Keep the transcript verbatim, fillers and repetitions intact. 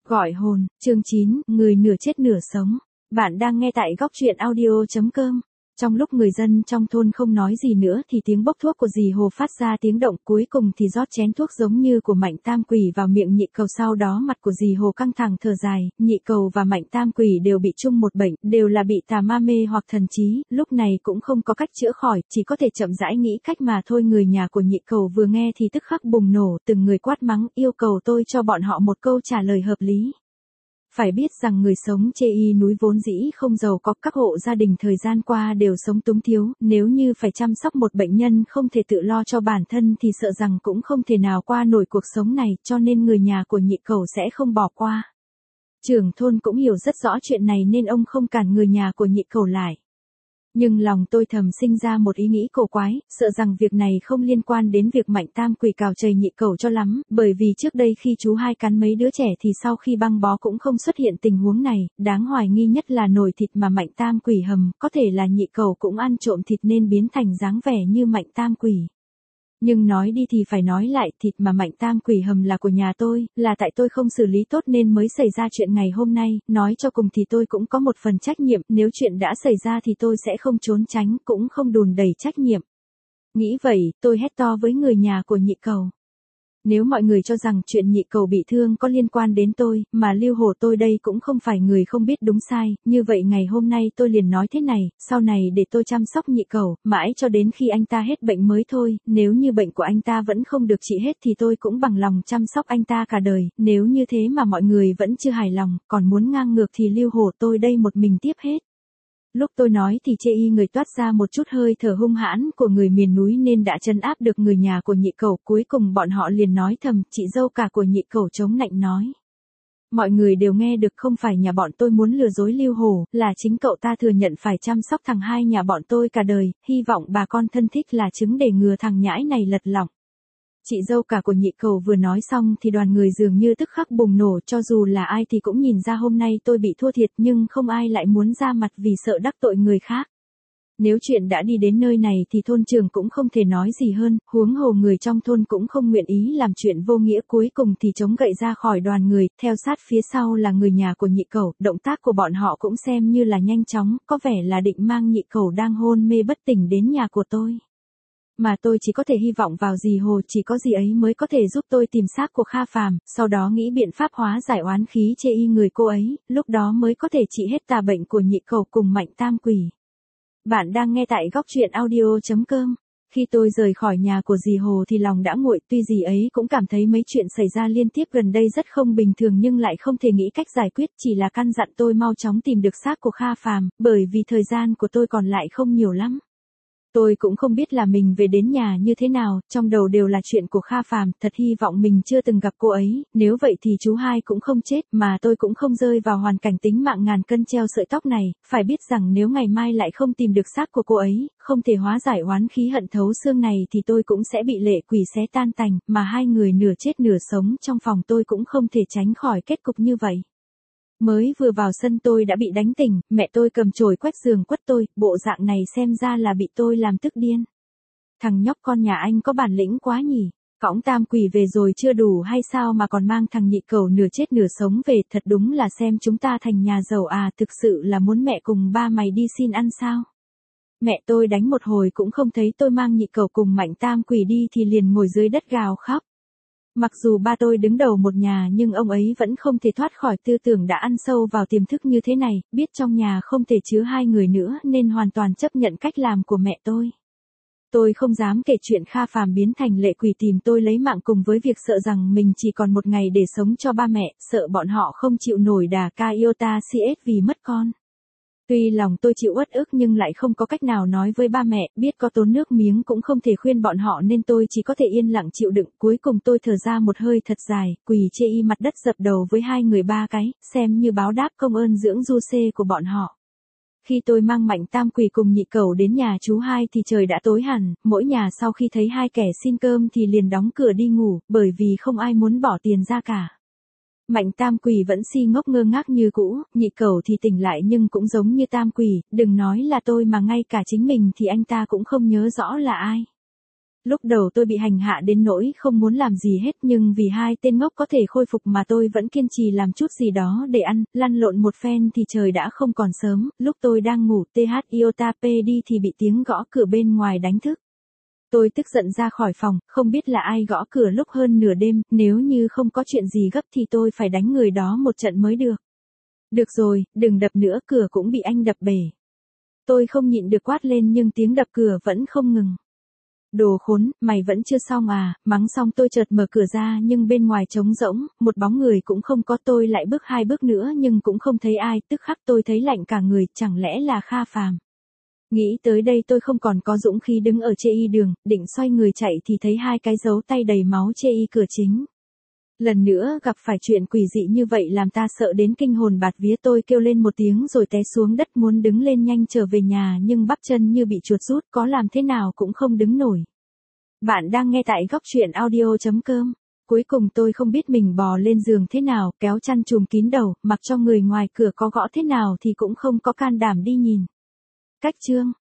Gọi hồn, chương chín, người nửa chết nửa sống. Bạn đang nghe tại góc truyện audio chấm com. Trong lúc người dân trong thôn không nói gì nữa thì tiếng bốc thuốc của dì Hồ phát ra tiếng động, cuối cùng thì rót chén thuốc giống như của Mạnh Tam Quỷ vào miệng Nhị Cầu. Sau đó mặt của dì Hồ căng thẳng thở dài. Nhị Cầu và Mạnh Tam Quỷ đều bị chung một bệnh, đều là bị tà ma mê hoặc thần trí, lúc này cũng không có cách chữa khỏi, chỉ có thể chậm rãi nghĩ cách mà thôi. Người nhà của Nhị Cầu vừa nghe thì tức khắc bùng nổ, từng người quát mắng, yêu cầu tôi cho bọn họ một câu trả lời hợp lý. Phải biết rằng người sống chê y núi vốn dĩ không giàu có, các hộ gia đình thời gian qua đều sống túng thiếu, nếu như phải chăm sóc một bệnh nhân không thể tự lo cho bản thân thì sợ rằng cũng không thể nào qua nổi cuộc sống này, cho nên người nhà của Nhị Cầu sẽ không bỏ qua. Trưởng thôn cũng hiểu rất rõ chuyện này nên ông không cản người nhà của Nhị Cầu lại. Nhưng lòng tôi thầm sinh ra một ý nghĩ cổ quái, sợ rằng việc này không liên quan đến việc Mạnh Tam Quỷ cào chày Nhị Cầu cho lắm, bởi vì trước đây khi chú hai cắn mấy đứa trẻ thì sau khi băng bó cũng không xuất hiện tình huống này. Đáng hoài nghi nhất là nồi thịt mà Mạnh Tam Quỷ hầm, có thể là Nhị Cầu cũng ăn trộm thịt nên biến thành dáng vẻ như Mạnh Tam Quỷ. Nhưng nói đi thì phải nói lại, thịt mà Mạnh Tam Quỷ hầm là của nhà tôi, là tại tôi không xử lý tốt nên mới xảy ra chuyện ngày hôm nay, nói cho cùng thì tôi cũng có một phần trách nhiệm, nếu chuyện đã xảy ra thì tôi sẽ không trốn tránh, cũng không đùn đẩy trách nhiệm. Nghĩ vậy, tôi hét to với người nhà của Nhị Cầu. Nếu mọi người cho rằng chuyện Nhị Cầu bị thương có liên quan đến tôi, mà Lưu Hồ tôi đây cũng không phải người không biết đúng sai, như vậy ngày hôm nay tôi liền nói thế này, sau này để tôi chăm sóc Nhị Cầu, mãi cho đến khi anh ta hết bệnh mới thôi, nếu như bệnh của anh ta vẫn không được trị hết thì tôi cũng bằng lòng chăm sóc anh ta cả đời, nếu như thế mà mọi người vẫn chưa hài lòng, còn muốn ngang ngược thì Lưu Hồ tôi đây một mình tiếp hết. Lúc tôi nói thì chê y người toát ra một chút hơi thở hung hãn của người miền núi nên đã trấn áp được người nhà của Nhị Cầu, cuối cùng bọn họ liền nói thầm, chị dâu cả của Nhị Cầu chống nạnh nói. Mọi người đều nghe được, không phải nhà bọn tôi muốn lừa dối Lưu Hồ, là chính cậu ta thừa nhận phải chăm sóc thằng hai nhà bọn tôi cả đời, hy vọng bà con thân thích là chứng để ngừa thằng nhãi này lật lọng. Chị dâu cả của Nhị Cầu vừa nói xong thì đoàn người dường như tức khắc bùng nổ, cho dù là ai thì cũng nhìn ra hôm nay tôi bị thua thiệt nhưng không ai lại muốn ra mặt vì sợ đắc tội người khác. Nếu chuyện đã đi đến nơi này thì thôn trưởng cũng không thể nói gì hơn, huống hồ người trong thôn cũng không nguyện ý làm chuyện vô nghĩa, cuối cùng thì chống gậy ra khỏi đoàn người, theo sát phía sau là người nhà của Nhị Cầu, động tác của bọn họ cũng xem như là nhanh chóng, có vẻ là định mang Nhị Cầu đang hôn mê bất tỉnh đến nhà của tôi. Mà tôi chỉ có thể hy vọng vào dì Hồ, chỉ có dì ấy mới có thể giúp tôi tìm xác của Kha Phàm, sau đó nghĩ biện pháp hóa giải oán khí chê y người cô ấy, lúc đó mới có thể trị hết tà bệnh của Nhị Cầu cùng Mạnh Tam Quỷ. Bạn đang nghe tại góc truyện audio chấm com. Khi tôi rời khỏi nhà của dì Hồ thì lòng đã nguội, tuy dì ấy cũng cảm thấy mấy chuyện xảy ra liên tiếp gần đây rất không bình thường nhưng lại không thể nghĩ cách giải quyết, chỉ là căn dặn tôi mau chóng tìm được xác của Kha Phàm, bởi vì thời gian của tôi còn lại không nhiều lắm. Tôi cũng không biết là mình về đến nhà như thế nào, trong đầu đều là chuyện của Kha Phàm, thật hy vọng mình chưa từng gặp cô ấy, nếu vậy thì chú hai cũng không chết, mà tôi cũng không rơi vào hoàn cảnh tính mạng ngàn cân treo sợi tóc này, phải biết rằng nếu ngày mai lại không tìm được xác của cô ấy, không thể hóa giải oán khí hận thấu xương này thì tôi cũng sẽ bị lệ quỷ xé tan tành, mà hai người nửa chết nửa sống trong phòng tôi cũng không thể tránh khỏi kết cục như vậy. Mới vừa vào sân tôi đã bị đánh tỉnh, mẹ tôi cầm chổi quét giường quất tôi, bộ dạng này xem ra là bị tôi làm tức điên. Thằng nhóc con nhà anh có bản lĩnh quá nhỉ, cõng Tam Quỷ về rồi chưa đủ hay sao mà còn mang thằng Nhị Cầu nửa chết nửa sống về, thật đúng là xem chúng ta thành nhà giàu à, thực sự là muốn mẹ cùng ba mày đi xin ăn sao. Mẹ tôi đánh một hồi cũng không thấy tôi mang Nhị Cầu cùng Mạnh Tam Quỷ đi thì liền ngồi dưới đất gào khóc. Mặc dù ba tôi đứng đầu một nhà nhưng ông ấy vẫn không thể thoát khỏi tư tưởng đã ăn sâu vào tiềm thức như thế này, biết trong nhà không thể chứa hai người nữa nên hoàn toàn chấp nhận cách làm của mẹ tôi. Tôi không dám kể chuyện Kha Phàm biến thành lệ quỷ tìm tôi lấy mạng cùng với việc sợ rằng mình chỉ còn một ngày để sống cho ba mẹ, sợ bọn họ không chịu nổi đà ca iota cs vì mất con. Tuy lòng tôi chịu uất ức nhưng lại không có cách nào nói với ba mẹ, biết có tốn nước miếng cũng không thể khuyên bọn họ nên tôi chỉ có thể yên lặng chịu đựng, cuối cùng tôi thở ra một hơi thật dài, quỳ chê y mặt đất dập đầu với hai người ba cái, xem như báo đáp công ơn dưỡng du xê của bọn họ. Khi tôi mang Mạnh Tam Quỷ cùng Nhị Cầu đến nhà chú hai thì trời đã tối hẳn, mỗi nhà sau khi thấy hai kẻ xin cơm thì liền đóng cửa đi ngủ, bởi vì không ai muốn bỏ tiền ra cả. Mạnh Tam Quỷ vẫn si ngốc ngơ ngác như cũ, Nhị Cầu thì tỉnh lại nhưng cũng giống như Tam Quỷ, đừng nói là tôi mà ngay cả chính mình thì anh ta cũng không nhớ rõ là ai. Lúc đầu tôi bị hành hạ đến nỗi không muốn làm gì hết nhưng vì hai tên ngốc có thể khôi phục mà tôi vẫn kiên trì làm chút gì đó để ăn, lăn lộn một phen thì trời đã không còn sớm, lúc tôi đang ngủ tê hát iota pê đi thì bị tiếng gõ cửa bên ngoài đánh thức. Tôi tức giận ra khỏi phòng, không biết là ai gõ cửa lúc hơn nửa đêm, nếu như không có chuyện gì gấp thì tôi phải đánh người đó một trận mới được. Được rồi, đừng đập nữa, cửa cũng bị anh đập bể. Tôi không nhịn được quát lên nhưng tiếng đập cửa vẫn không ngừng. Đồ khốn, mày vẫn chưa xong à, mắng xong tôi chợt mở cửa ra nhưng bên ngoài trống rỗng, một bóng người cũng không có, tôi lại bước hai bước nữa nhưng cũng không thấy ai, tức khắc tôi thấy lạnh cả người, chẳng lẽ là Kha Phàm. Nghĩ tới đây tôi không còn có dũng khí đứng ở chê y đường, định xoay người chạy thì thấy hai cái dấu tay đầy máu chê y cửa chính. Lần nữa gặp phải chuyện quỷ dị như vậy làm ta sợ đến kinh hồn bạt vía, tôi kêu lên một tiếng rồi té xuống đất muốn đứng lên nhanh trở về nhà nhưng bắp chân như bị chuột rút, có làm thế nào cũng không đứng nổi. Bạn đang nghe tại góc truyện audio chấm com. Cuối cùng tôi không biết mình bò lên giường thế nào, kéo chăn trùm kín đầu, mặc cho người ngoài cửa có gõ thế nào thì cũng không có can đảm đi nhìn. Cách chương